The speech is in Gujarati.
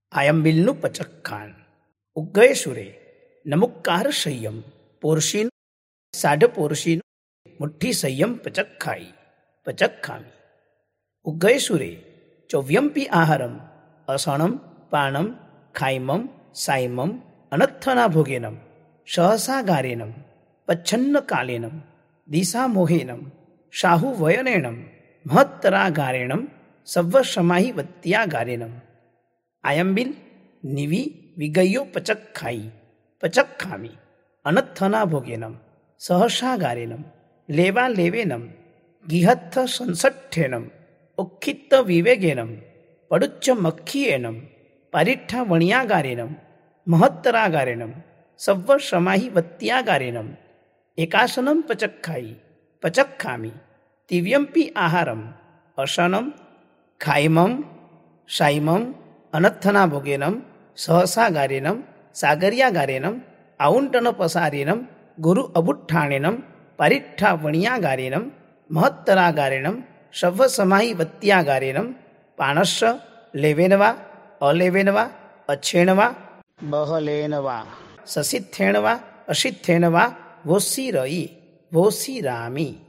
આયંબિલનું પચક્ખાન. ઉગ્ગય સુરે નમુક્કાર સંયમ પોર્શીન સાઢ પોર્શીન મુઠ્ઠી સંયમ પચક્ખાઈ પચક્ખામી. ઉગ્ગય સુરે ચોવ્યંપી આહારમ અસણમ પાણમ ખાઈમમ સાઈમમ અનત્થના ભોગેનમ સહસાગારેનમ પચ્છન્ન કાલેનમ દિશામોહેનમ શાહુવયનેણમ મહત્તરાગારેણમ સવ્વસમાહી વત્યાગારેનમ. આયંબિલ નિવિ વિગયો પચક્ખાઈ પચક્ખામી અનત્થના ભોગેનમ સહસાગારેનમ લેવા લેવેનમ ગિહત્થ સંસઠ્ઠેનમ ઉખ્ખિત્ત વિવેગેનમ પડુચ્ચ મખ્ખીએનમ પરિઠ્ઠા વણ્યાગારેનમ મહત્તરાગારેનમ સવ્વસમાહી વત્યાગારેનમ. એકાસનમ પચક્ખાઈ પચક્ખામી તિવ્યંપી આહારમ અસનમ ખાઈમમ સાઈમમ અનત્થના ભોગેનમ સહસાગારેનમ સાગર્યાગારેનમ આઉંટન પસારેનમ ગુરુ અભુઠ્ઠાણેનમ પરિઠ્ઠા વણ્યાગારેનમ મહત્તરાગારેનમ સવ્વસમાહી વત્યાગારેનમ. પાણસ્સ લેવેનવા અલેવેનવા અચ્છેણવા બહલેનવા સસિત્થેણવા અસિત્થેણવા વોસ્સિરયી વોસ્સિરામી.